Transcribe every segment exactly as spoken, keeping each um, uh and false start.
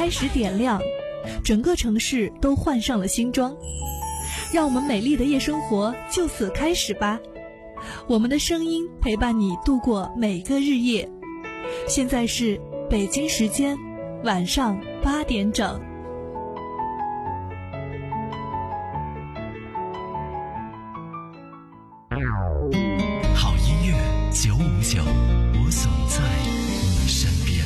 开始点亮，整个城市都换上了新装。让我们美丽的夜生活就此开始吧，我们的声音陪伴你度过每个日夜。现在是北京时间晚上八点整。 好音乐九五九，我总在你身边。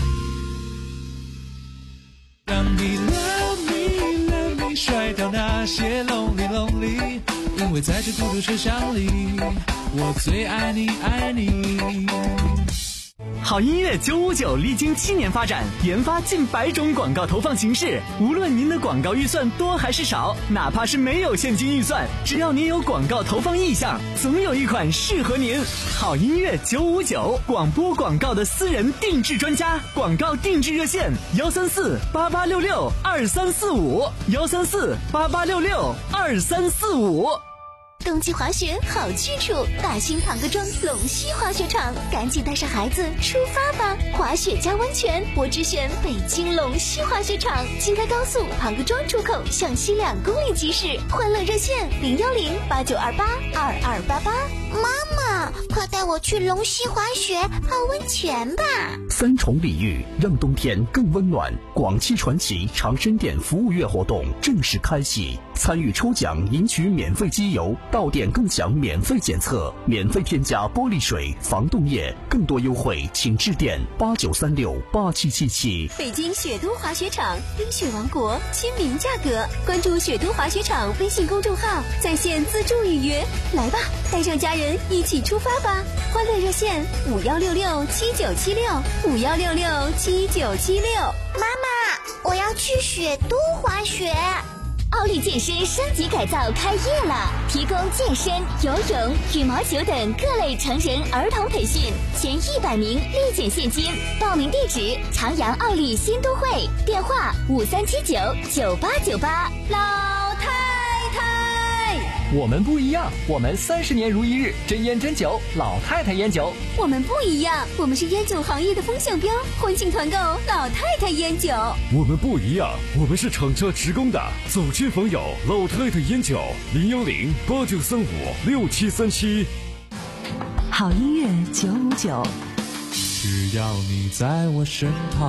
让你 love me love me 甩掉那些 lonely lonely， 因为在这孤独车厢里，我最爱你爱你。 好音乐九五九历经七年发展，研发近百种广告投放形式。无论您的广告预算多还是少，哪怕是没有现金预算，只要您有广告投放意向，总有一款适合您。好音乐九五九，广播广告的私人定制专家，广告定制热线幺三四八八六六二三四五幺三四八八六六二三四五。 冬季滑雪好去处，大兴庞各庄龙溪滑雪场，赶紧带上孩子出发吧！滑雪加温泉，我只选北京龙溪滑雪场。京开高速庞各庄出口向西两公里即驶，欢乐热线零幺零八九二八二二八八。 妈妈，快带我去龙溪滑雪泡温泉吧！ 三重礼遇，让冬天更温暖。广汽传祺长生店服务月活动正式开启，参与抽奖赢取免费机油，到店共享免费检测，免费添加玻璃水、防冻液，更多优惠请致电八九三六八七七七。 北京雪都滑雪场，冰雪王国，亲民价格。关注雪都滑雪场微信公众号，在线自助预约。来吧，带上家人一起出发吧！欢乐热线五幺六六七九七六五幺六六七九七六。 妈妈，我要去雪都滑雪。 奥利健身升级改造开业了，提供健身、游泳、羽毛球等各类成人儿童培训，前一百名立减现金。报名地址：长阳奥利新都会，电话五三七九九八九八。老太太， 我们不一样，我们三十年如一日，真烟真酒，老太太烟酒。 我们不一样，我们是烟酒行业的风向标，欢庆团购老太太烟酒。 我们不一样，我们是厂家职工的，走亲访友，老太太烟酒，零幺零八九三五六七三七。 好音乐九五九， 只要你在我身旁。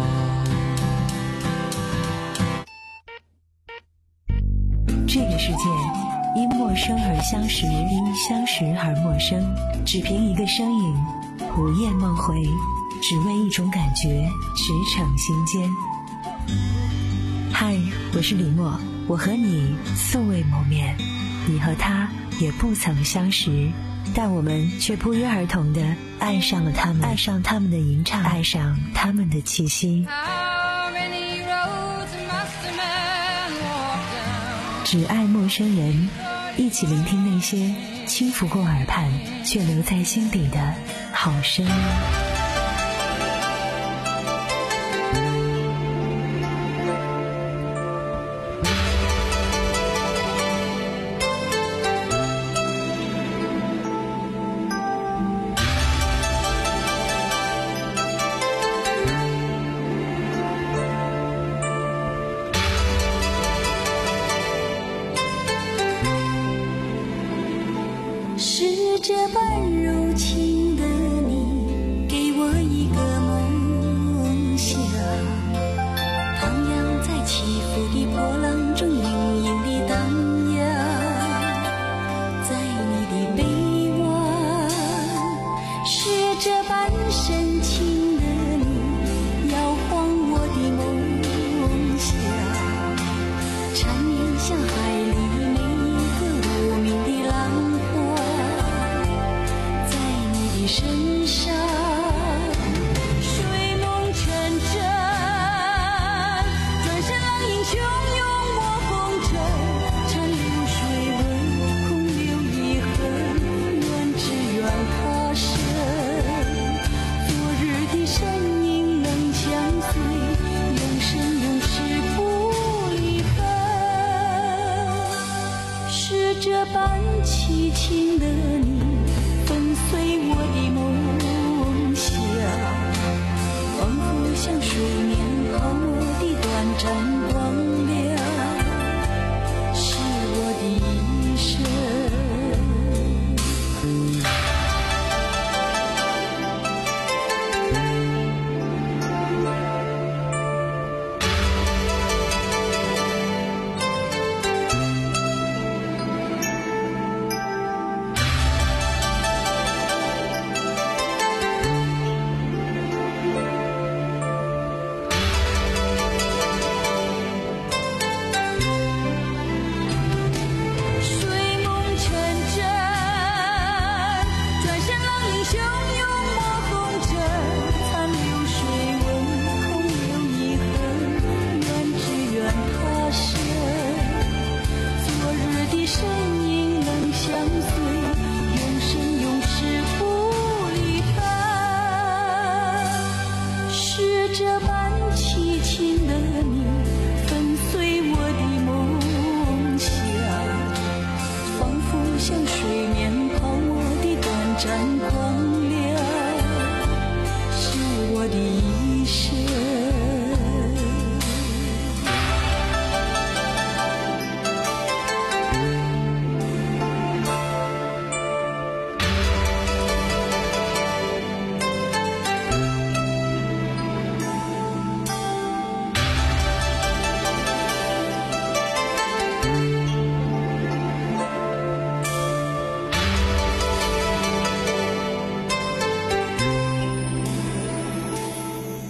这个世界因陌生而相识，因相识而陌生，只凭一个身影，午夜梦回，只为一种感觉，驰骋心间。嗨，我是李默，我和你素未谋面，你和他也不曾相识，但我们却不约而同地爱上了他们，爱上他们的吟唱，爱上他们的气息。只爱陌生人，一起聆听那些轻拂过耳畔却留在心底的好声音。 是这般柔情的你，给我一个梦想，徜徉在起伏的波浪中，隐隐地荡漾，在你的臂弯，是这般深情的你，摇晃我的梦想，缠绵像海里每个无名的浪花，身上睡梦成真，转身浪影汹涌我风尘，沉入水温空留遗痕，愿只愿他生。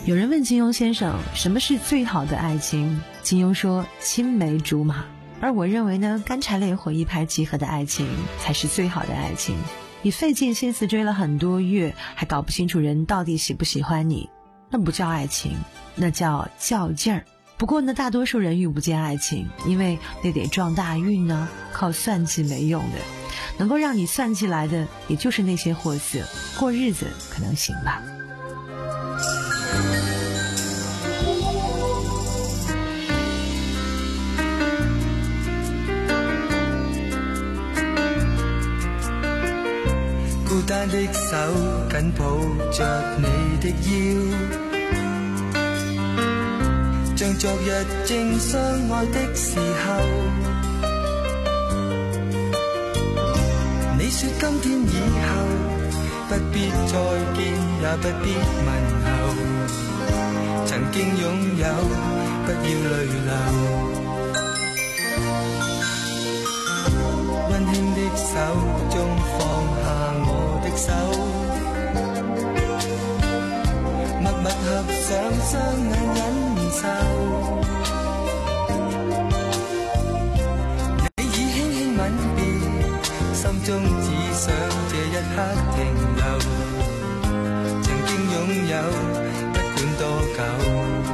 有人问金庸先生什么是最好的爱情，金庸说青梅竹马。而我认为呢，干柴烈火一拍即合的爱情才是最好的爱情。你费尽心思追了很多月，还搞不清楚人到底喜不喜欢你，那不叫爱情，那叫较劲儿。不过呢，大多数人遇不见爱情，因为那得撞大运呢，靠算计没用的。能够让你算计来的，也就是那些货色，过日子可能行吧。 孤單的手緊抱着你的腰，像昨日正相愛的時候。你說今天以後不必再見，也不必問候，曾經擁有不要淚流。溫馨的手中放下我的手，默默合上雙眼忍受。你已輕輕吻別，心中只想這一刻停留，曾經擁有不管多久。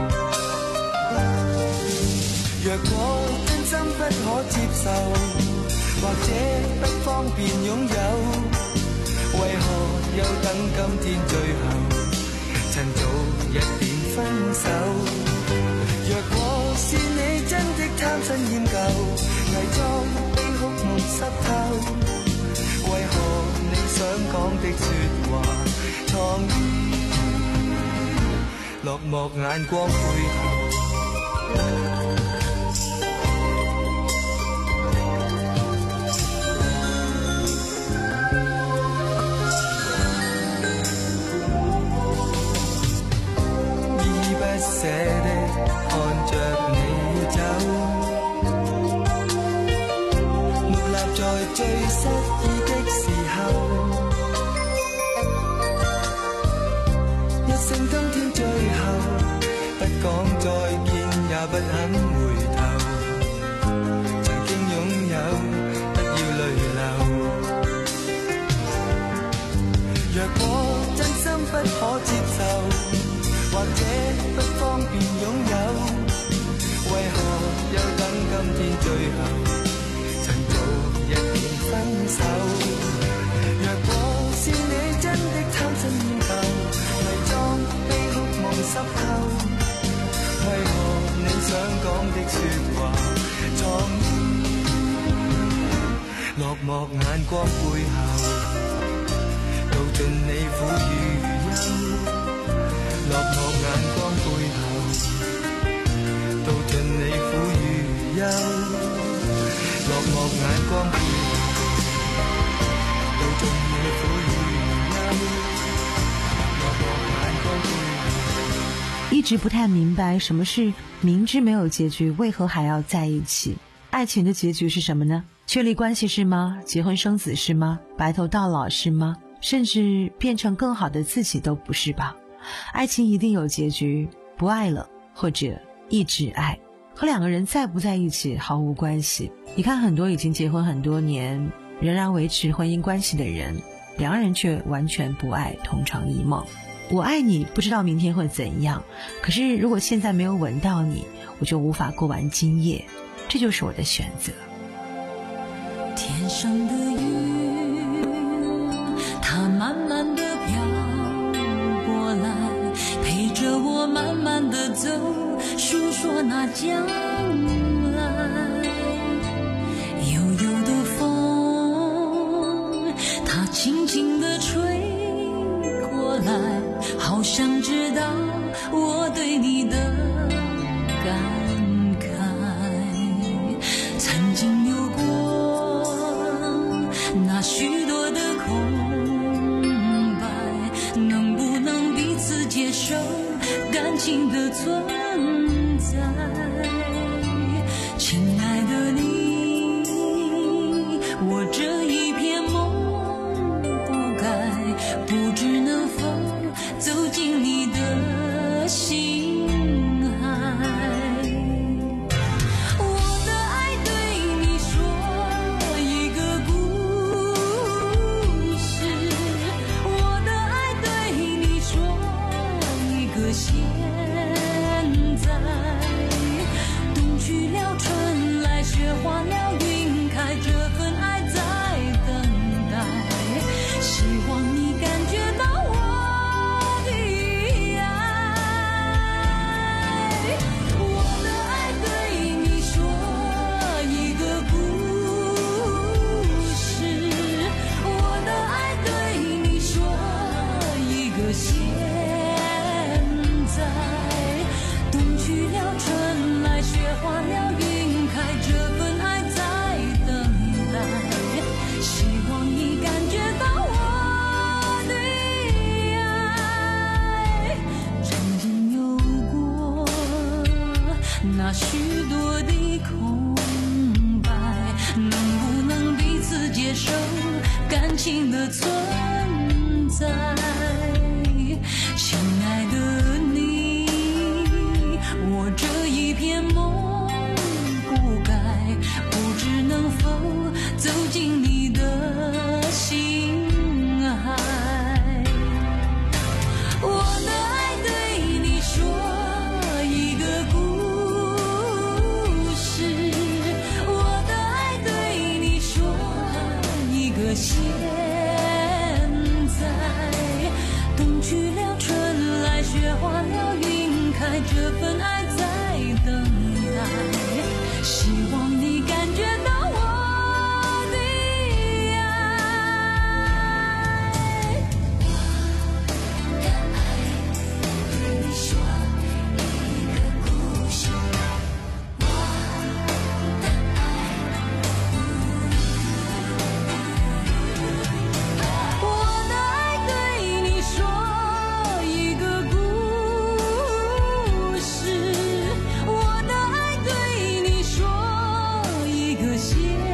若果真心不可接受，或者不方便擁有，為何又等今天最後，趁早一點分手。若果是你真的貪新厭舊，偽裝悲哭夢濕透，為何你想講的說話藏於落寞眼光背後。捨的看着你走，木立在最失意的時候，一聲今天最後，不講再見也不肯回頭，曾經擁有不要淚流。若果真心不可接受，或者不方便擁有，為何又等今天最後，趁早一點分手。若果是你真的貪新厭舊，偽裝悲哭夢濕透，為何你想講的說話藏於落寞眼光背後，道盡你苦與憂。落寞眼光背後，道盡你苦與憂。落寞眼光背後，道盡你苦與憂。落寞眼光背後。 一直不太明白什么是明知没有结局，为何还要在一起？爱情的结局是什么呢？确立关系是吗？结婚生子是吗？白头到老是吗？甚至变成更好的自己都不是吧？爱情一定有结局，不爱了或者一直爱，和两个人在不在一起毫无关系。你看很多已经结婚很多年仍然维持婚姻关系的人，两人却完全不爱，同床异梦。我爱你，不知道明天会怎样，可是如果现在没有吻到你，我就无法过完今夜，这就是我的选择。 天上的云它慢慢地飘过来，陪着我慢慢地走，诉说那将来。悠悠的风它轻轻地吹过来，好想知道我对你的感慨。曾经有过那许多的空白，能不能彼此接受感情的存在？亲爱的你，我这一片梦不该，不知能否走进你的心。 现在。冬去了，春来，雪化了，云开，这份爱在等待。希望你感觉到我的爱，我的爱对你说一个故事，我的爱对你说一个现在。冬去了，春来，雪化了，云开，这份爱在等待。希望你感觉到我的爱。曾经有过那许多的空白，能不能彼此接受感情的存在？亲爱的你，我这一片梦不该，不知能否走进你的心海。我的爱对你说一个故事，我的爱对你说一个现在。冬去了，春来，雪化了，云开，这份爱在等待。希望你感觉到我的爱。我的爱对你说一个故事，我的爱，我的爱对你说一个故事，我的爱对你说一个现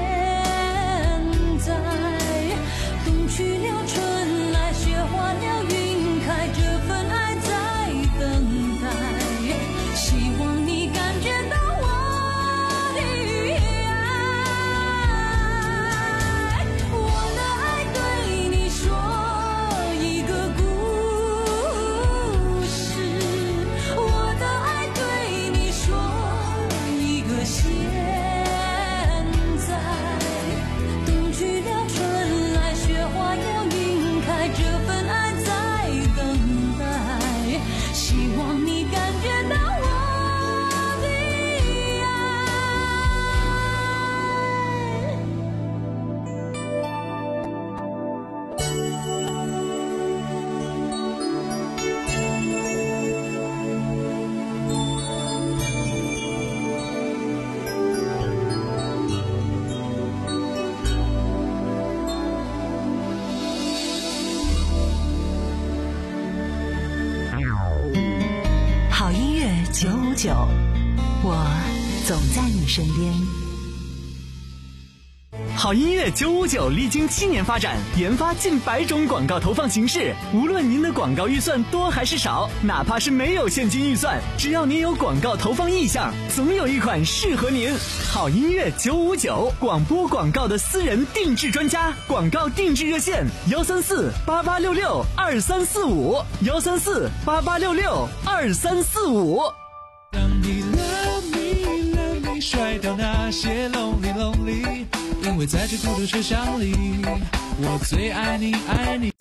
在。冬去了，春来，雪化了，云开，这份爱在等待。希望你感觉到我的爱。我的爱对你说一个故事，我的爱对你说一个现在。冬去了，春来，雪化了，云开，这份爱在等待。希望你感觉到我的爱。 好音乐九五九，我总在你身边。 好音乐九五九历经七年发展，研发近百种广告投放形式。无论您的广告预算多还是少，哪怕是没有现金预算，只要您有广告投放意向，总有一款适合您。好音乐九五九，广播广告的私人定制专家，广告定制热线幺三四八八六六二三四五幺三四八八六六二三四五。 当你 love me love me 甩掉那些 lonely lonely， 因为在这孤独车厢里，我最爱你爱你。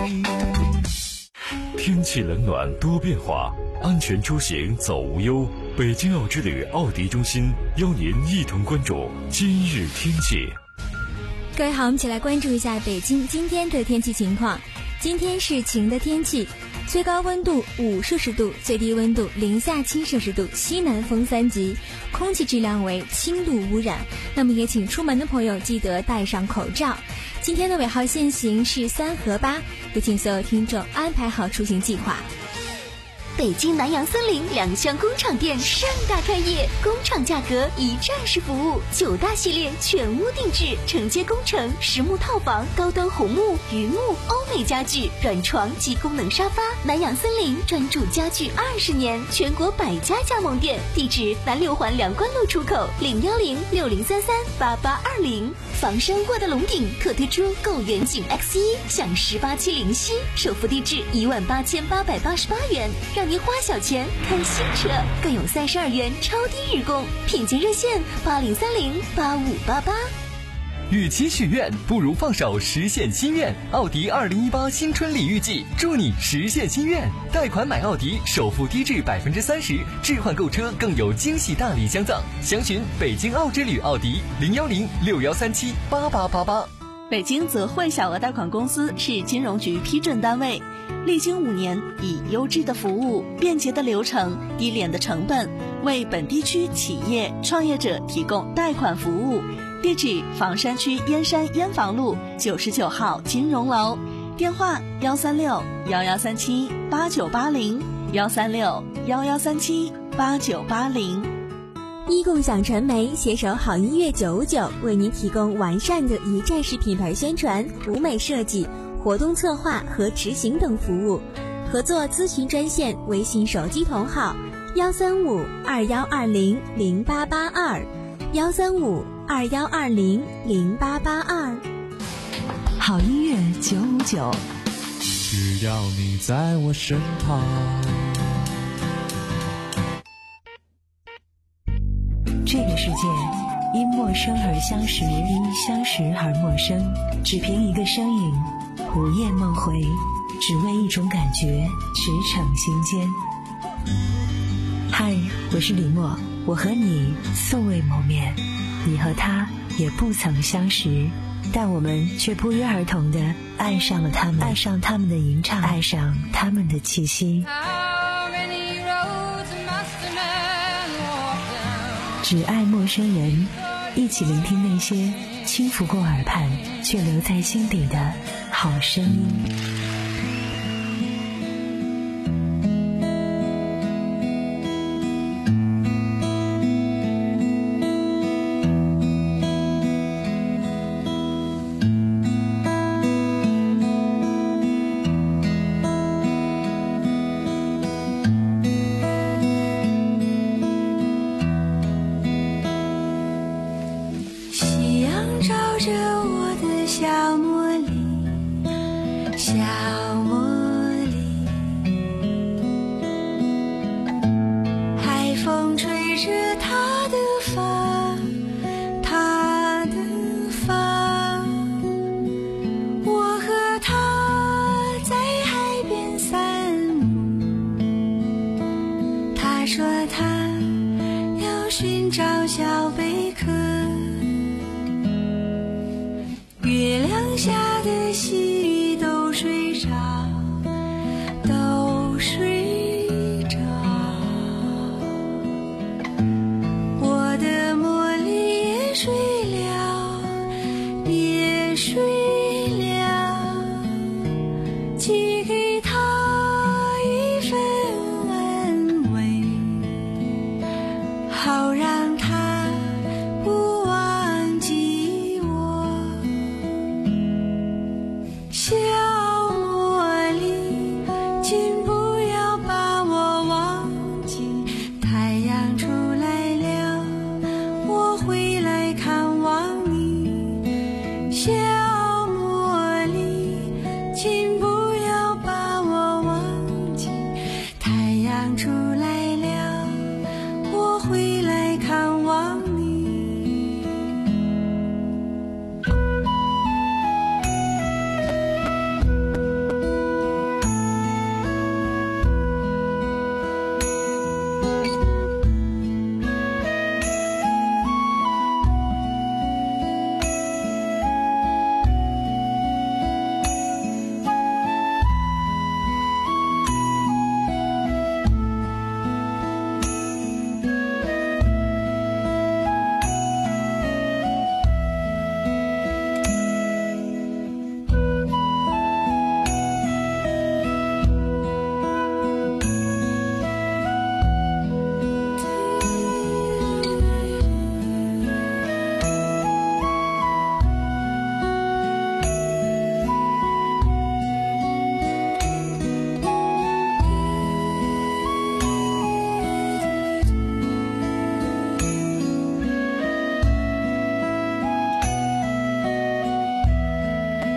天气冷暖多变化，安全出行走无忧。北京奥之旅奥迪中心邀您一同关注今日天气。 各位好，我们一起来关注一下北京今天的天气情况。今天是晴的天气，最高温度五摄氏度，最低温度零下七摄氏度，西南风三级，空气质量为轻度污染。那么也请出门的朋友记得戴上口罩。今天的尾号限行是三和八，也请所有听众安排好出行计划。 北京南洋森林两厢工厂店盛大开业，工厂价格一站式服务，九大系列全屋定制，承接工程、实木套房、高端红木、榆木、欧美家具、软床及功能沙发。南洋森林专注家具二十年，全国百家加盟店，地址南六环梁关路出口零幺零六零三三八八二零。房山沃德龙顶特推出购远景 X 一享十八期零息，首付低至一万八千八百八十八元，让你花小钱看新车，更有三十二元超低日供，品鉴热线八零三零八五八八。 与其许愿，不如放手实现心愿。奥迪二零一八新春礼遇季，祝你实现心愿。贷款买奥迪，首付低至百分之三十，置换购车更有惊喜大礼相赠。详询北京奥之旅奥迪零幺零六幺三七八八八八。 北京泽惠小额贷款公司是金融局批准单位，历经五年，以优质的服务、便捷的流程、低廉的成本，为本地区企业创业者提供贷款服务。地址：房山区燕山燕房路九十九号金融楼，电话：幺三六幺幺三七八九八零，幺三六幺幺三七八九八零。 一共享传媒携手好音乐九五九，为您提供完善的一站式品牌宣传、舞美设计、活动策划和执行等服务。合作咨询专线：微信手机同号幺三五二幺二零零八八二，幺三五二幺二零零八八二。 好音乐九五九， 只要你在我身旁。 这个世界因陌生而相识，因相识而陌生。只凭一个身影，午夜梦回，只为一种感觉，驰骋心间。嗨，我是李默，我和你素未谋面，你和他也不曾相识，但我们却不约而同地爱上了他们，爱上他们的吟唱，爱上他们的气息。只爱陌生人，一起聆听那些轻拂过耳畔却留在心底的好声音。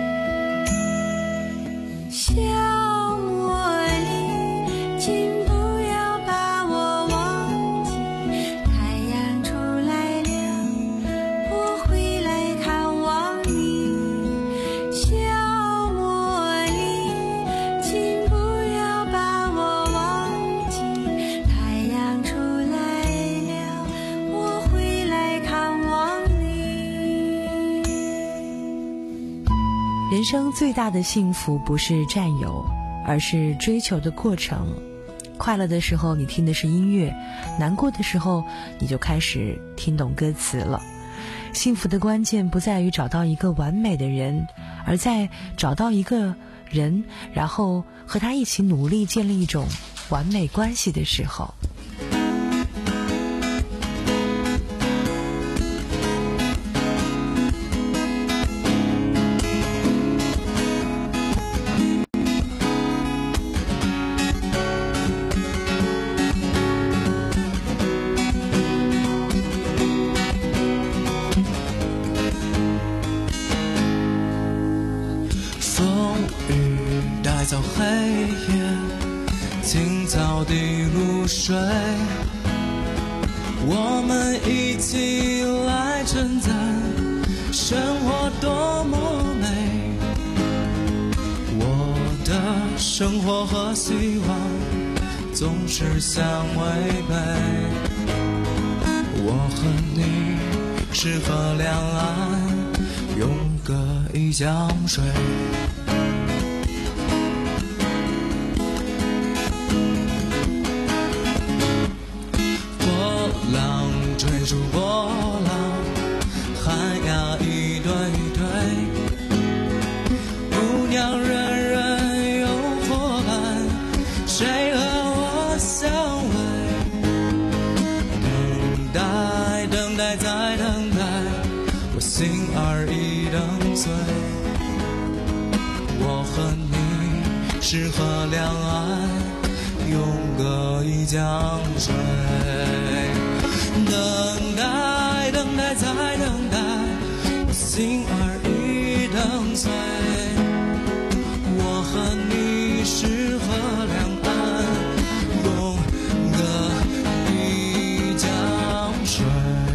小茉莉，请不人生最大的幸福不是占有，而是追求的过程。快乐的时候你听的是音乐，难过的时候你就开始听懂歌词了。幸福的关键不在于找到一个完美的人，而在找到一个人，然后和他一起努力建立一种完美关系的时候。 早黑夜，青草地露水，我们一起来称赞生活多么美。我的生活和希望总是相违背，我和你适合两岸，永隔一江水。追逐波浪，寒鸦一对对，姑娘人人有伙伴，谁和我相偎？等待，等待，再等待，我心儿已等碎。我和你适合两岸，永隔一江水。等待，等待，再等待，我心儿已等碎。我和你适合两岸，永隔一江水。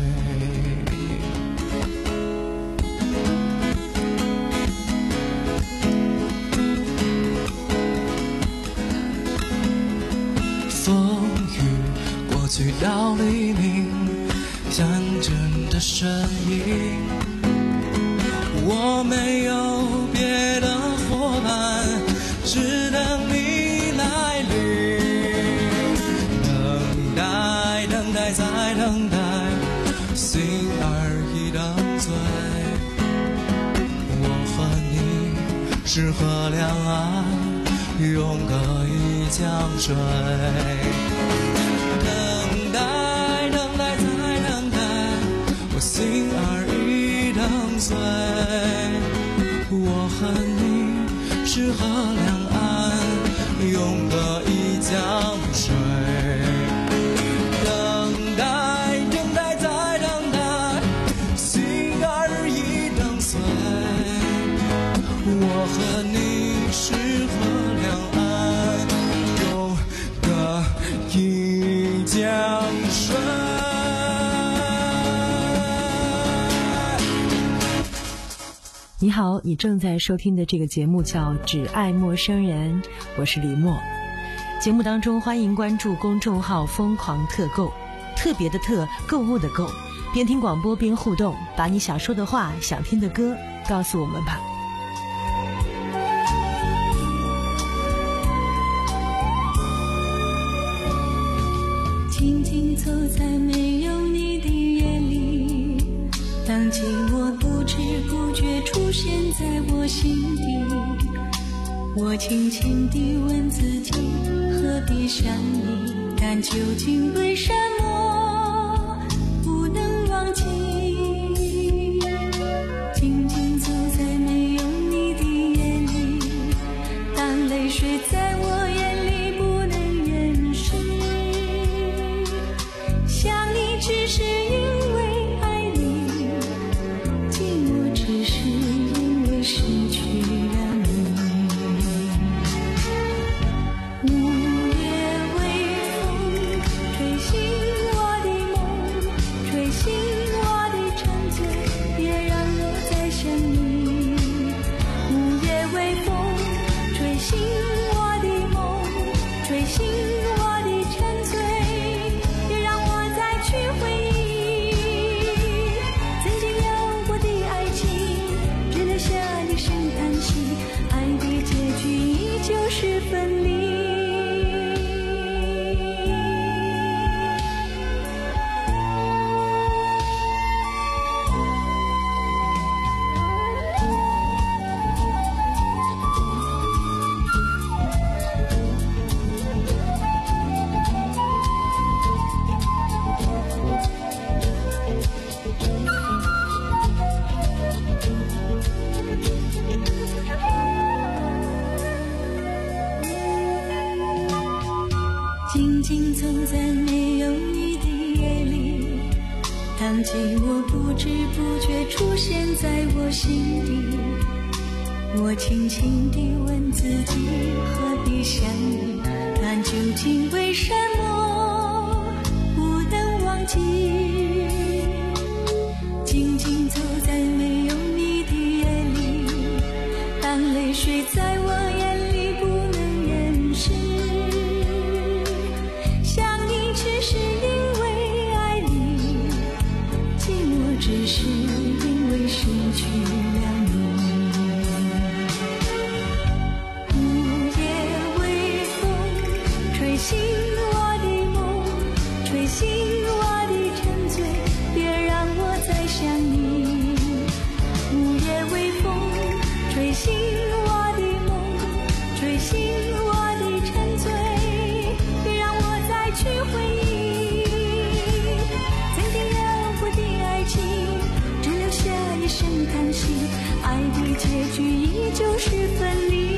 风雨过去到黎明，战争的声音，我没有别的伙伴，只等你来临。等待，等待，再等待，心儿已等醉。我和你适合两岸，永隔一江水。等待，等待，再等待，我心儿已等碎。我和你适合两岸，永隔一江水。等待，等待，再等待，心儿已等碎。我和你适合两岸，永隔一江水。 你好，你正在收听的这个节目叫《只爱陌生人》，我是李默。节目当中欢迎关注公众号疯狂特购，特别的特，购物的购，边听广播边互动，把你想说的话、想听的歌告诉我们吧。 静静走在没有你的夜里，当寂寞不知不觉出现在我心底，我轻轻地问自己，何必想你？但究竟为什么不能忘记？静静走在没有你的夜里，当泪水在我眼里不能掩饰，想你只是因为爱你，寂寞只是因为失去了你。午夜微风吹醒静静走在没有你的夜里，当寂寞不知不觉出现在我心底，我轻轻地问自己，何必相遇，但究竟为什么不能忘记，静静走在没有你的夜里，当泪水在我眼里不能掩饰，想你只是因为爱你，寂寞只是因为失去了你。午夜微风吹醒我的梦，吹醒我的沉醉，别让我再想你。午夜微风吹醒我的梦，吹醒我的沉醉，别让我再去回忆。曾经有过的爱情，只留下一声叹息，爱的结局依旧是分离。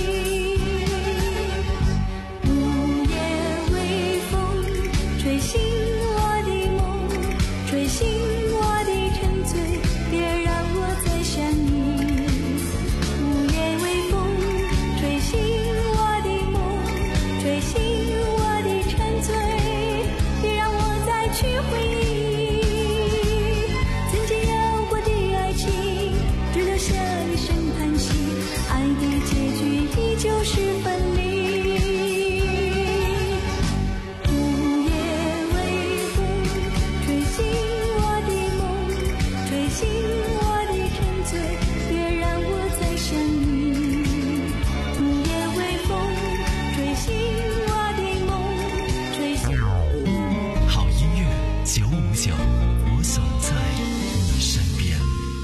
午夜微风吹醒我的梦，吹醒我的沉醉，别让我再想你。午夜微风吹醒我的梦，吹醒我的沉醉，别让我再去回忆。曾经有过的爱情，只留下一声叹息，爱的结局依旧是分离。午夜微风吹醒我的梦，吹醒我的沉醉，别让我再想你。午夜微风吹醒我的梦，吹醒。 好音乐九五九，我总在你身边。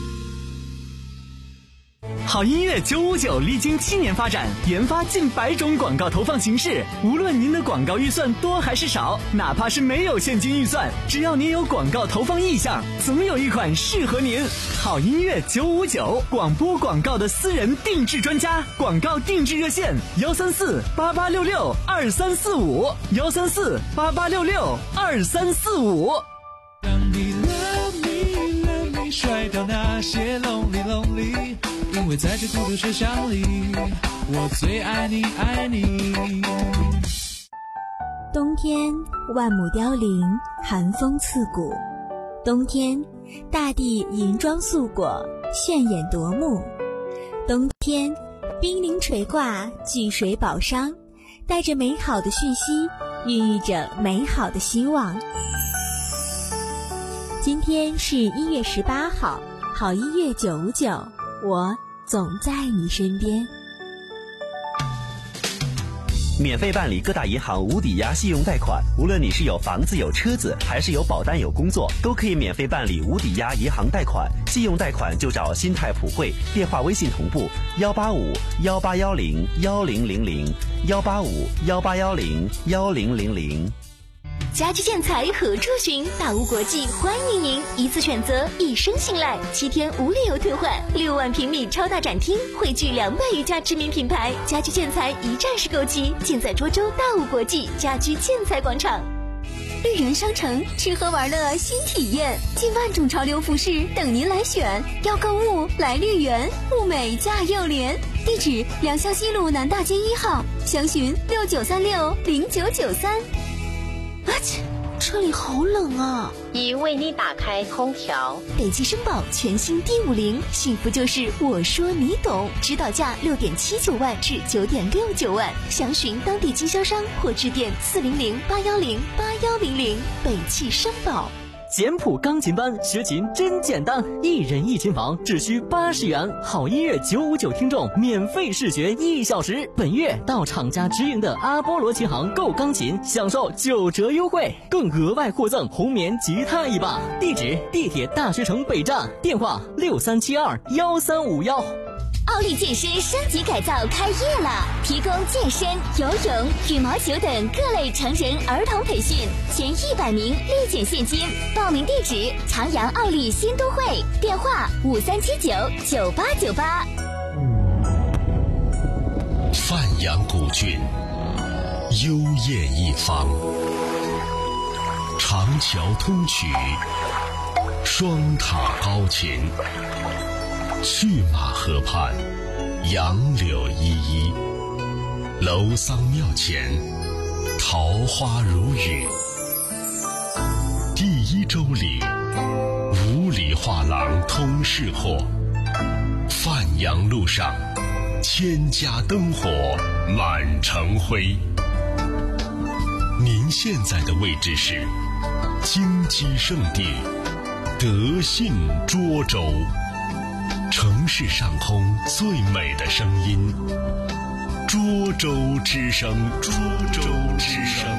好音乐九五九历经七年发展，研发近百种广告投放形式。无论您的广告预算多还是少，哪怕是没有现金预算，只要您有广告投放意向，总有一款适合您。好音乐九五九，广播广告的私人定制专家，广告定制热线：幺三四八八六六二三四五，幺三四八八六六二三四五。 当你 love me love me 甩掉那些 lonely lonely， 因为在这孤独车厢里，我最爱你爱你。 冬天万亩凋零，寒风刺骨。冬天大地银装素裹，炫眼夺目。冬天冰凌垂挂，巨水宝商，带着美好的讯息，孕育着美好的希望。今天是一月十八号，好音乐九五九，我总在你身边。 免费办理各大银行无抵押信用贷款，无论你是有房子有车子，还是有保单有工作，都可以免费办理无抵押银行贷款。信用贷款就找新泰普惠，电话微信同步幺八五幺八幺零幺零零零幺八五幺八幺零幺零零零。 家居建材何处寻？大屋国际欢迎您，一次选择，一生信赖，七天无理由退换，六万平米超大展厅，汇聚两百余家知名品牌，家居建材一站式购齐，尽在涿州大屋国际家居建材广场。绿园商城，吃喝玩乐新体验，近万种潮流服饰等您来选。要购物来绿园，物美价又廉。地址：良乡西路南大街一号，详询六九三六零九九三。啊切，这里好冷啊！ 已为你打开空调。 北汽绅宝全新 D 五零，幸福就是我说你懂，指导价六点七九万至九点六九万，详询当地经销商或致电四零零八幺零八幺零零。北汽绅宝。 简谱钢琴班学琴真简单，一人一琴房只需八十元，好音乐九五九听众免费试学一小时。本月到厂家直营的阿波罗琴行购钢琴，享受九折优惠，更额外获赠红棉吉他一把。地址：地铁大学城北站，电话六三七二幺三五幺。 奥利健身升级改造开业了，提供健身、游泳、羽毛球等各类成人儿童培训，前一百名立减现金。报名地址：长阳奥利新都会，电话五三七九九八九八。 范阳古郡， 幽燕一方，长桥通衢，双塔高琴，去马河畔，杨柳依依，楼桑庙前，桃花如雨。第一周里，五里画廊通市货，范阳路上，千家灯火满城辉。您现在的位置是金鸡圣地德信涿州，城市上空最美的声音，涿州之声，涿州之声。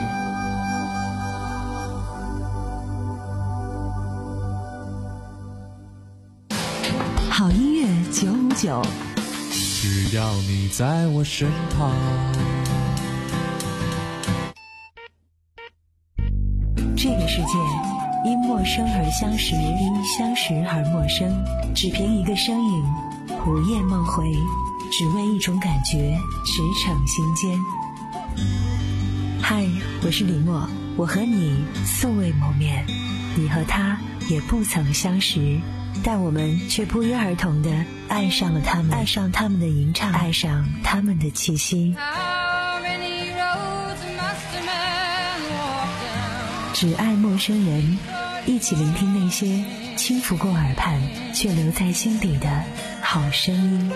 好音乐九五九， 只要你在我身旁。 这个世界因陌生而相识，因相识而陌生。只凭一个声音，午夜梦回，只为一种感觉，驰骋心间。嗨，我是李默，我和你素未谋面，你和他也不曾相识，但我们却不约而同地爱上了他们，爱上他们的吟唱，爱上他们的气息。只爱陌生人，一起聆听那些轻拂过耳畔却留在心底的好声音。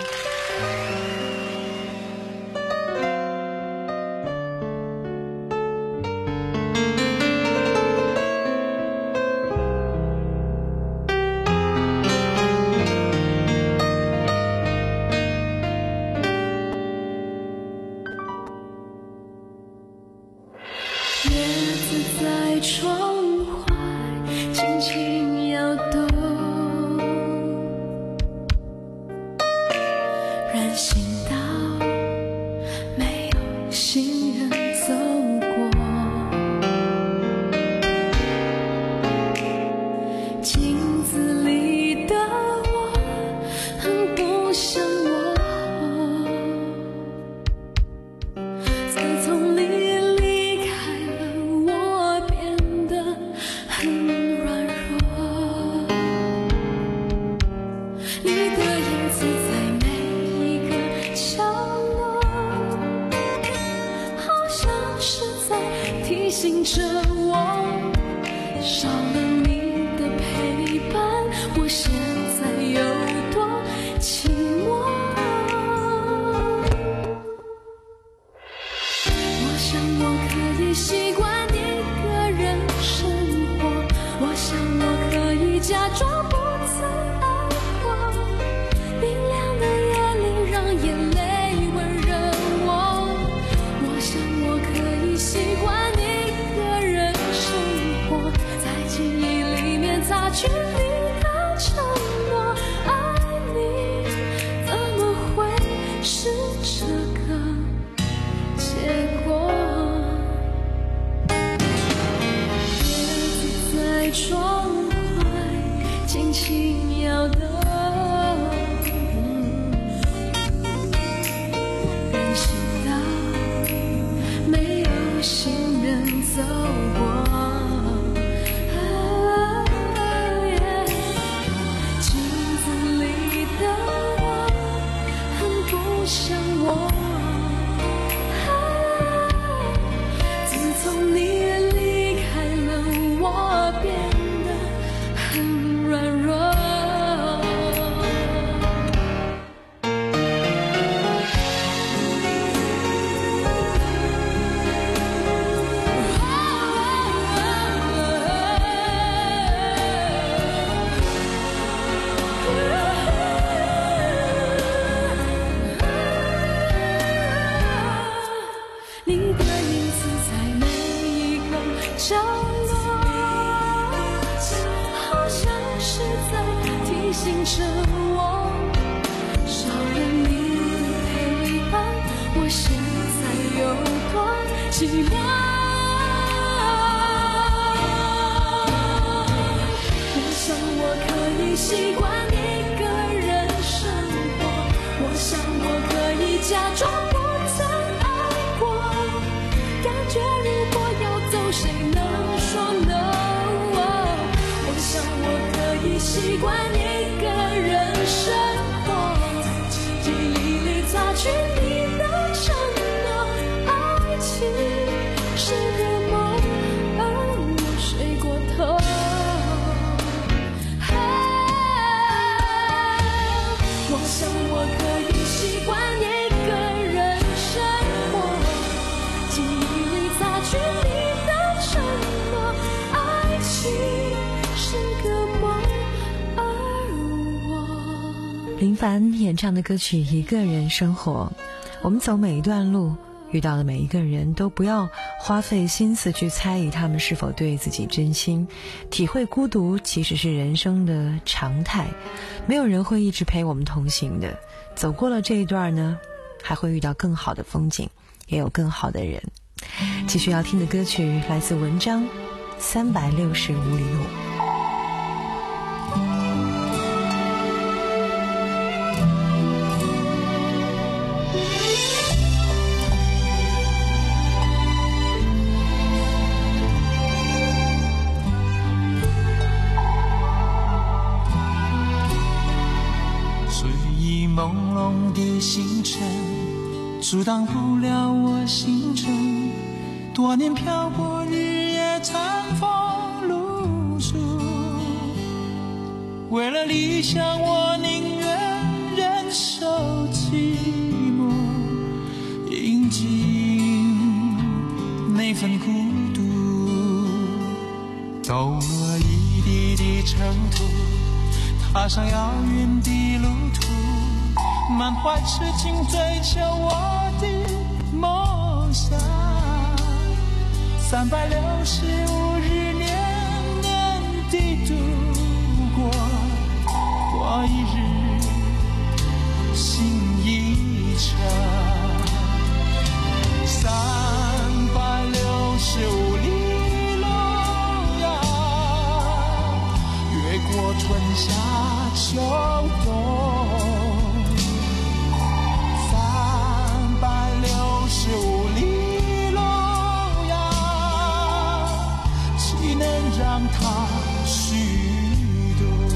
假装不曾爱过，感惯一个人生活，记忆里擦去你的承诺。爱情是个梦，而我睡过头。我想我可以习惯一个人生活，记忆里擦去你的承诺。爱情是个梦，而我。 林凡演唱的歌曲《一个人生活》，我们走每一段路，遇到的每一个人都不要花费心思去猜疑他们是否对自己真心。体会孤独其实是人生的常态，没有人会一直陪我们同行的。走过了这一段呢，还会遇到更好的风景，也有更好的人。继续要听的歌曲来自文章《三百六十五里路》。 朦胧的星辰阻挡不了我行程，多年漂泊日夜餐风露宿，为了理想我宁愿忍受寂寞，饮尽那份孤独，走了一地的尘土，踏上遥远的路途，满怀痴情追求我的梦想，三百六十五日年年地度过，过一日心一程，三百六十五里路呀，越过春夏秋冬，十五里路呀，岂能让它虚度？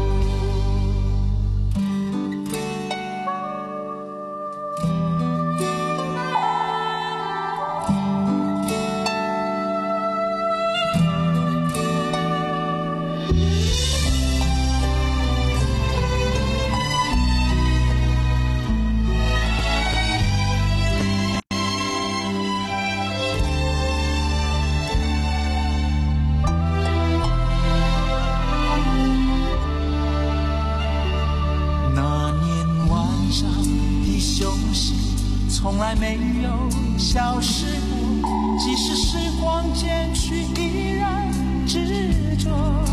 从来没有消失过，即使时光渐去依然执着，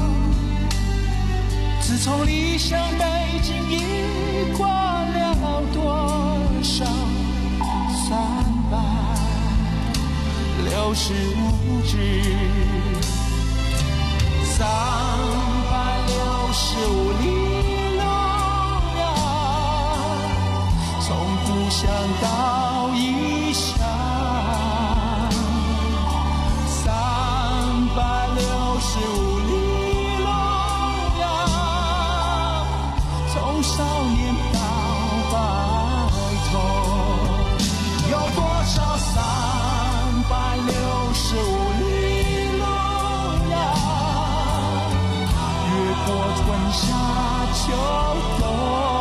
自从离乡背井已过了多少三百六十五日，三百六十五里从故乡到异乡，三百六十五里路呀，从少年到白头，有多少三百六十五里路呀，越过春夏秋冬。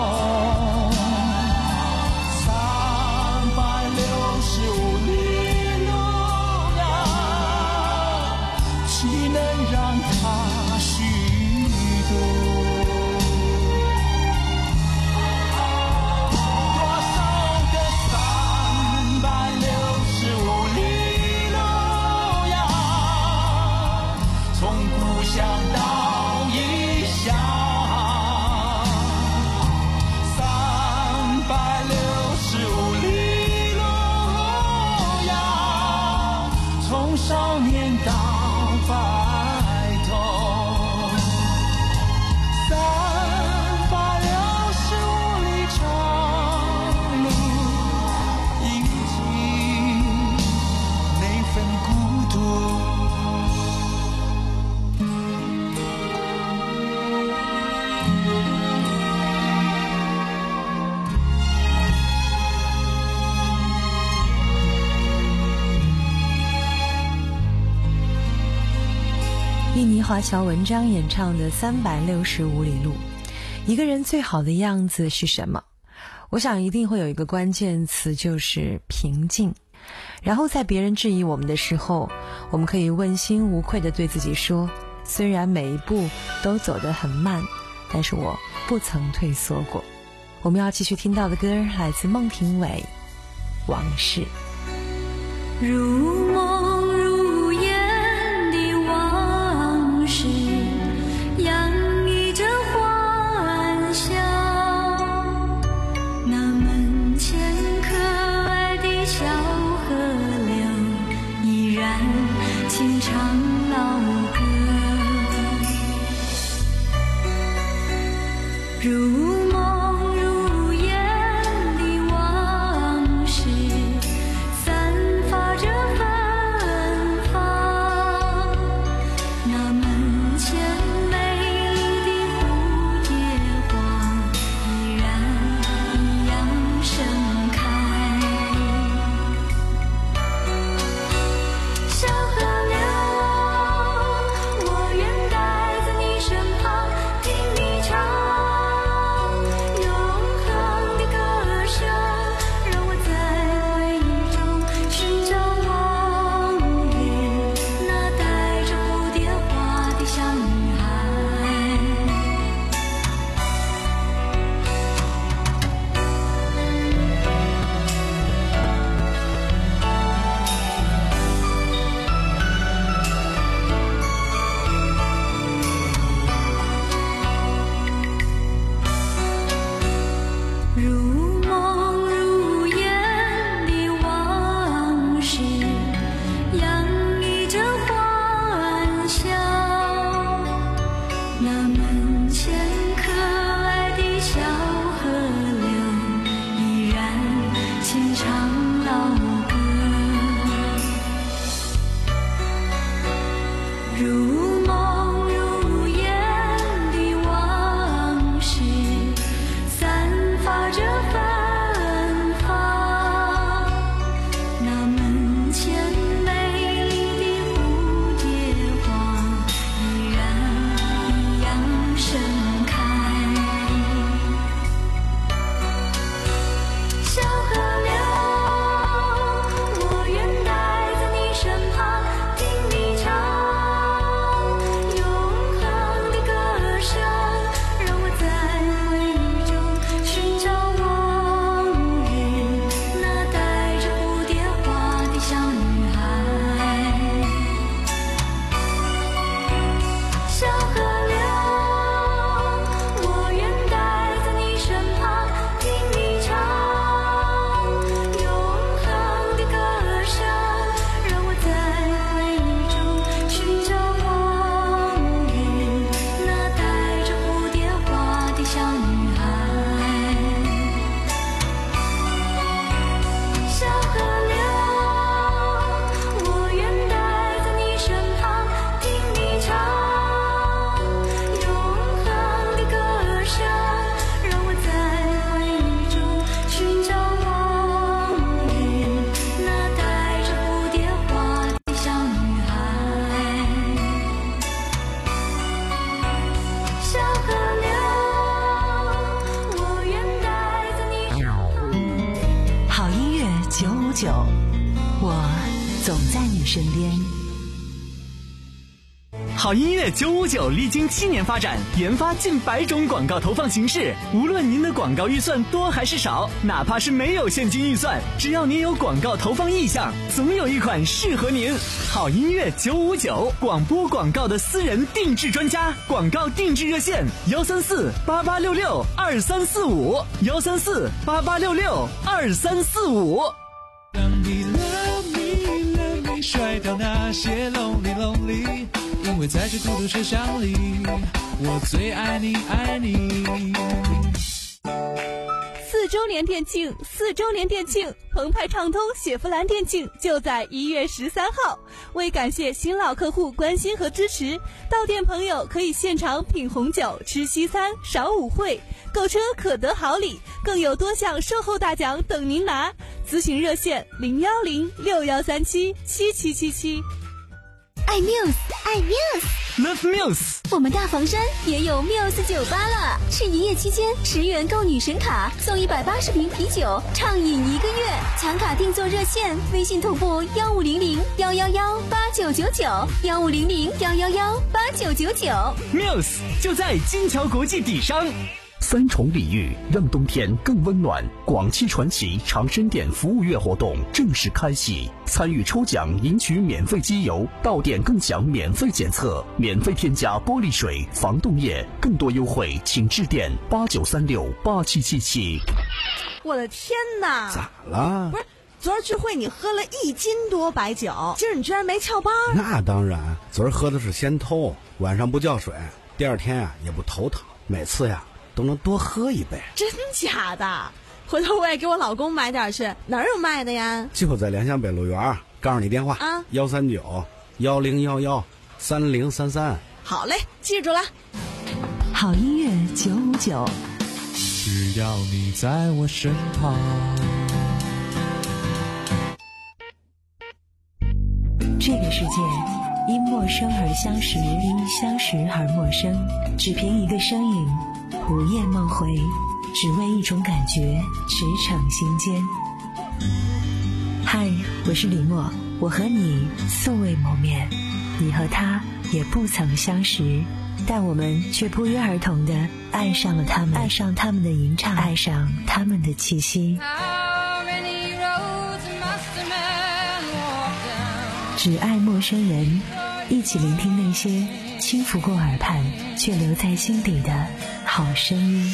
印尼华侨文章演唱的三百六十五里路。一个人最好的样子是什么？我想一定会有一个关键词，就是平静。然后在别人质疑我们的时候，我们可以问心无愧地对自己说，虽然每一步都走得很慢，但是我不曾退缩过。我们要继续听到的歌来自孟庭苇，往事。 如梦如烟的往事，洋溢着欢笑，那门前可爱的小河流依然轻唱老歌。如梦如烟的往事，散发着芬芳，那门前美丽的蝴蝶花依然一样盛开。小河流，我愿待在你身旁，听你唱永恒的歌声，让我在回忆中寻找往日那带着蝴蝶花的小女孩。如梦如烟的往事，洋溢着欢笑，那门前可爱的小河流依然轻唱老歌。如梦如烟的往事，散发着芬芳，那门前美丽的蝴蝶花依然一样盛开。小河流，我愿待在你身旁，听你唱永恒的歌声，让我在回忆中寻找往日那带着蝴蝶花的小女孩。小河流，我愿待在你身旁，听你唱永恒的歌声，让我在回忆中寻找往日那带着蝴蝶花的小女孩。小河流，我愿待在你身旁，听你唱永恒的歌声，让我在回忆中寻找往日那带着蝴蝶花的小女孩。小河流，我愿待在你身旁。 好音乐九五九，我总在你身边。 好音乐九五九历经七年发展，研发近百种广告投放形式。无论您的广告预算多还是少，哪怕是没有现金预算，只要您有广告投放意向，总有一款适合您。好音乐九五九，广播广告的私人定制专家，广告定制热线：幺三四八八六六二三四五，幺三四八八六六二三四五。 让你 love me love me 甩掉那些 lonely lonely， 因为在这孤独车厢里，我最爱你爱你。 四周年店庆，四周年店庆，澎湃畅通雪佛兰店庆就在一月十三号。为感谢新老客户关心和支持，到店朋友可以现场品红酒、吃西餐、赏舞会，购车可得好礼，更有多项售后大奖等您拿。咨询热线零幺零六幺三七七七七七。 爱 Muse， 爱 Muse。 Love Muse。 我们大房山也有 Muse 酒吧了，是一夜期间十元购女神卡送一百八十瓶啤酒，畅饮一个月。抢卡订座热线：微信同步幺五零零幺幺幺八九九九幺五零零幺幺幺八九九九。 Muse 就在金桥国际底商。 三重礼遇，让冬天更温暖。广汽传祺长生店服务月活动正式开启，参与抽奖赢取免费机油，到店更享免费检测，免费添加玻璃水、防冻液，更多优惠请致电八九三六八七七七。 我的天哪！ 咋了？ 不是，昨儿聚会你喝了一斤多白酒，今儿你居然没翘班？ 那当然，昨儿喝的是先偷，晚上不叫水，第二天呀、啊、也不头疼，每次呀。都能多喝一杯。 真假的？回头我也给我老公买点去。哪儿有卖的呀？ 就在联想北路园，告诉你电话啊，幺三九幺零幺幺三零三三。 好嘞，记住了。 好音乐九五九， 只要你在我身旁。 这个世界因陌生而相识，因相识而陌生，只凭一个声音，午夜梦回，只为一种感觉，驰骋心间。嗨，我是李默，我和你素未谋面，你和他也不曾相识，但我们却不约而同地爱上了他们，爱上他们的吟唱，爱上他们的气息。只爱陌生人，一起聆听那些轻拂过耳畔却留在心底的好声音。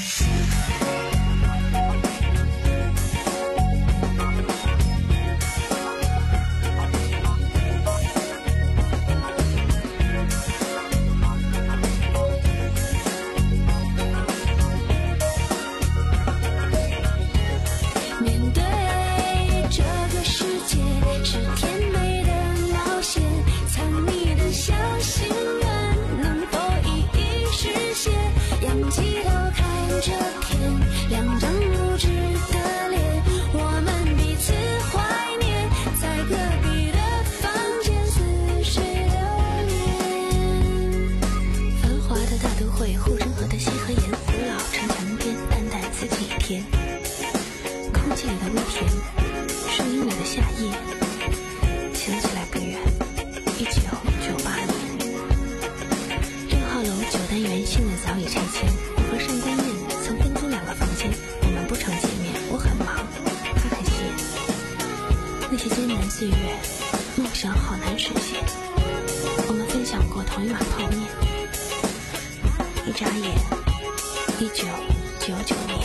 面对这个世界是甜美的冒险，藏你的小心愿能否一一实现？仰起头看着天，两张无知的脸，我们彼此怀念，在隔壁的房间似水流年。繁华的大都会，护城河的西和盐，古老城墙边，淡淡四季天，空气里的微甜，树荫里的夏夜，想起来不远，一九九八年。六号楼九单元现在早已拆迁，我和上官燕曾分租两个房间，我们不常见面，我很忙，他很闲。那些艰难岁月，梦想好难实现，我们分享过同一碗泡面。一眨眼，一九九九年。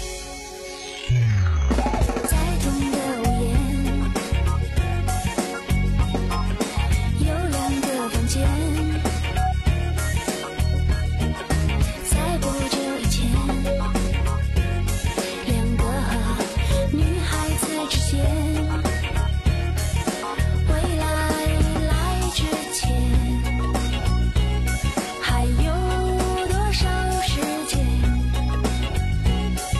在同个屋檐，有两个房间。在不久以前，两个女孩子之间，未来来之前，还有多少时间？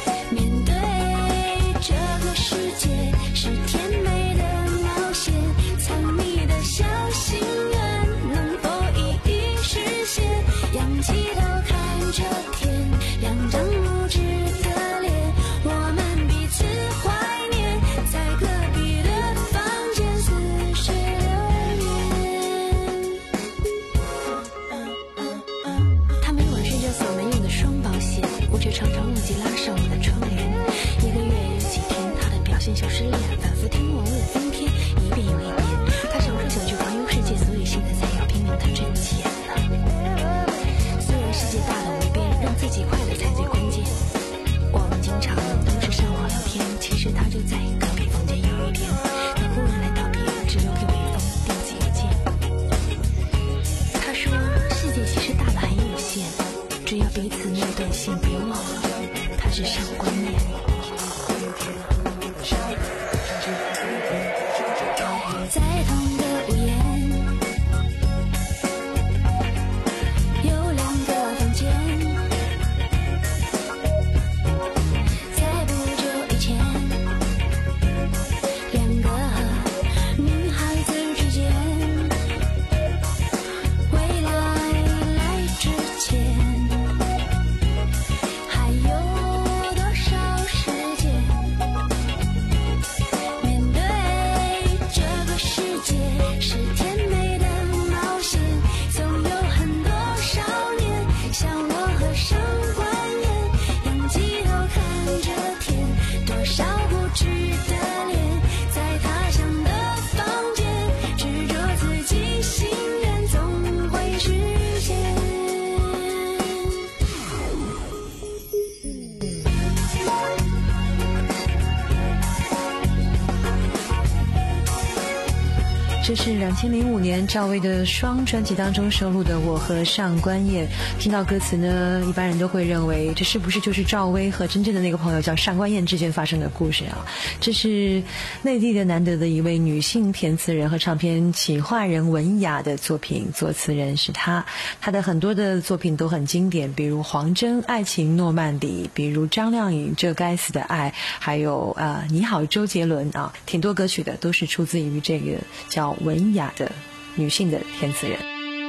这是两千零五年赵薇的双专辑当中收录的《我和上官燕》。听到歌词呢，一般人都会认为这是不是就是赵薇和真正的那个朋友叫上官燕之间发生的故事啊？这是内地的难得的一位女性填词人和唱片企划人文雅的作品，作词人是她。她的很多的作品都很经典，比如黄征《爱情诺曼底》，比如张靓颖《这该死的爱》，还有呃你好周杰伦啊，挺多歌曲的都是出自于这个叫文雅的女性的填词人。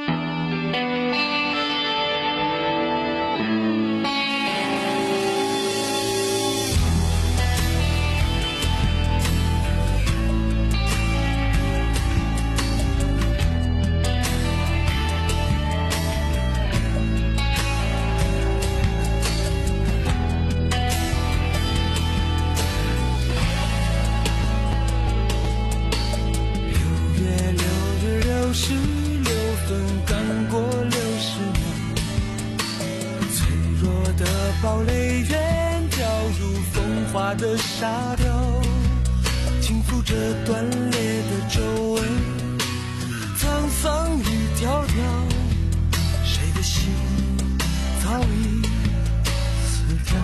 堡垒远掉入风化的沙雕，轻抚着断裂的皱纹，沧桑与迢迢，谁的心早已死掉。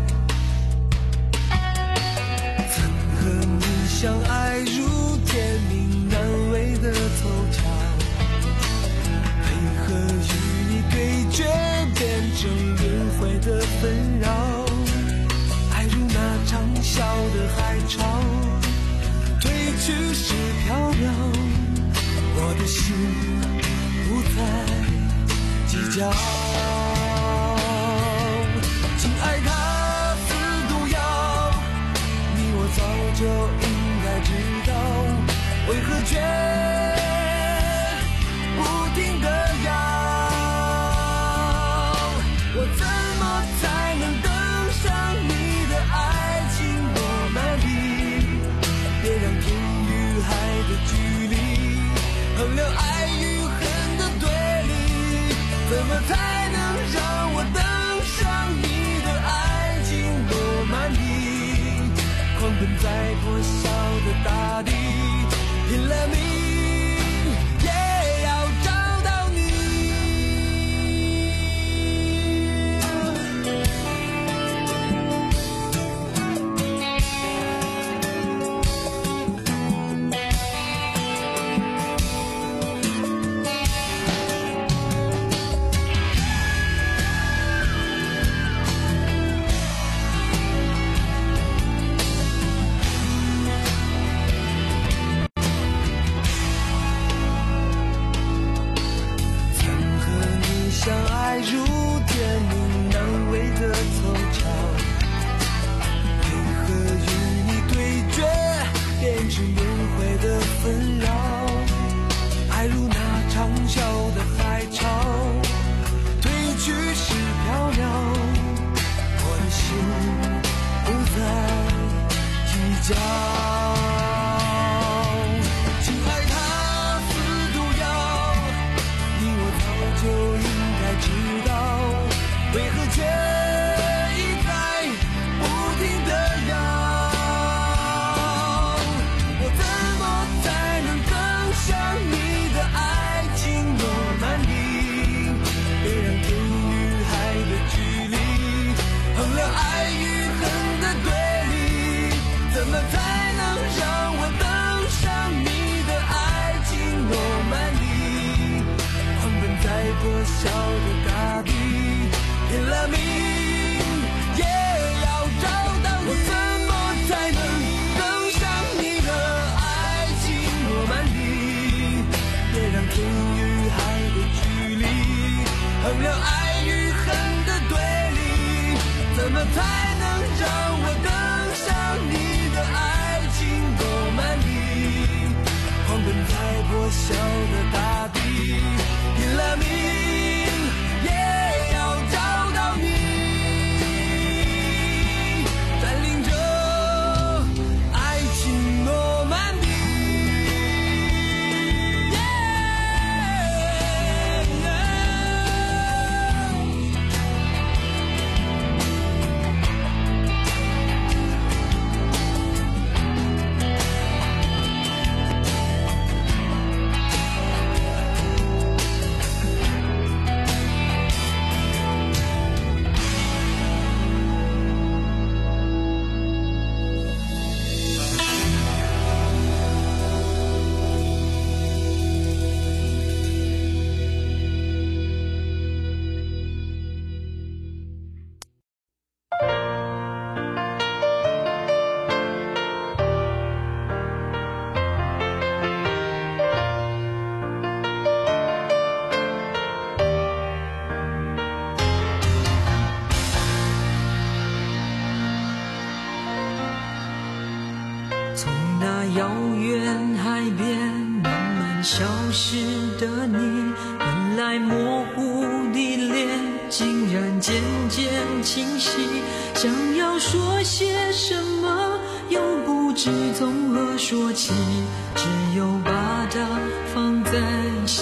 曾和你相爱如天命难违的凑巧，配合与你对决变成轮回的纷扰，爱如那长啸的海潮，退去时飘渺，我的心不再计较。亲爱它似毒药，你我早就应该知道，为何却不停地要？我怎么才能登上你的爱情诺曼底？别让天与海的距离衡量爱与恨的对立，怎么才能让我登上你的爱情诺曼底？狂奔在破晓的大地，拼了命也要找到你。相爱如天命难违的凑巧，为何与你对决变成轮回的纷扰？爱如那长啸的海潮，退去时飘渺，我的心不再计较。亲爱它似毒药，你我早就应知道，为何却一再不停地要？我怎么才能登上你的爱情诺曼底？别让天与海的距离衡量爱与恨的对立，怎么才能让我登上你的爱情诺曼底？狂奔在破晓的大地，拼了命也要找到你。我怎么才能登上你的爱情诺曼底？别让天与海的距离衡量爱与恨的对立，怎么才能让我登上你的爱情诺曼底？狂奔在破晓的大地，拼了命也要找到你，占领着爱情诺曼底。 的你，本来模糊的脸竟然渐渐清晰，想要说些什么又不知从何说起，只有把它放在心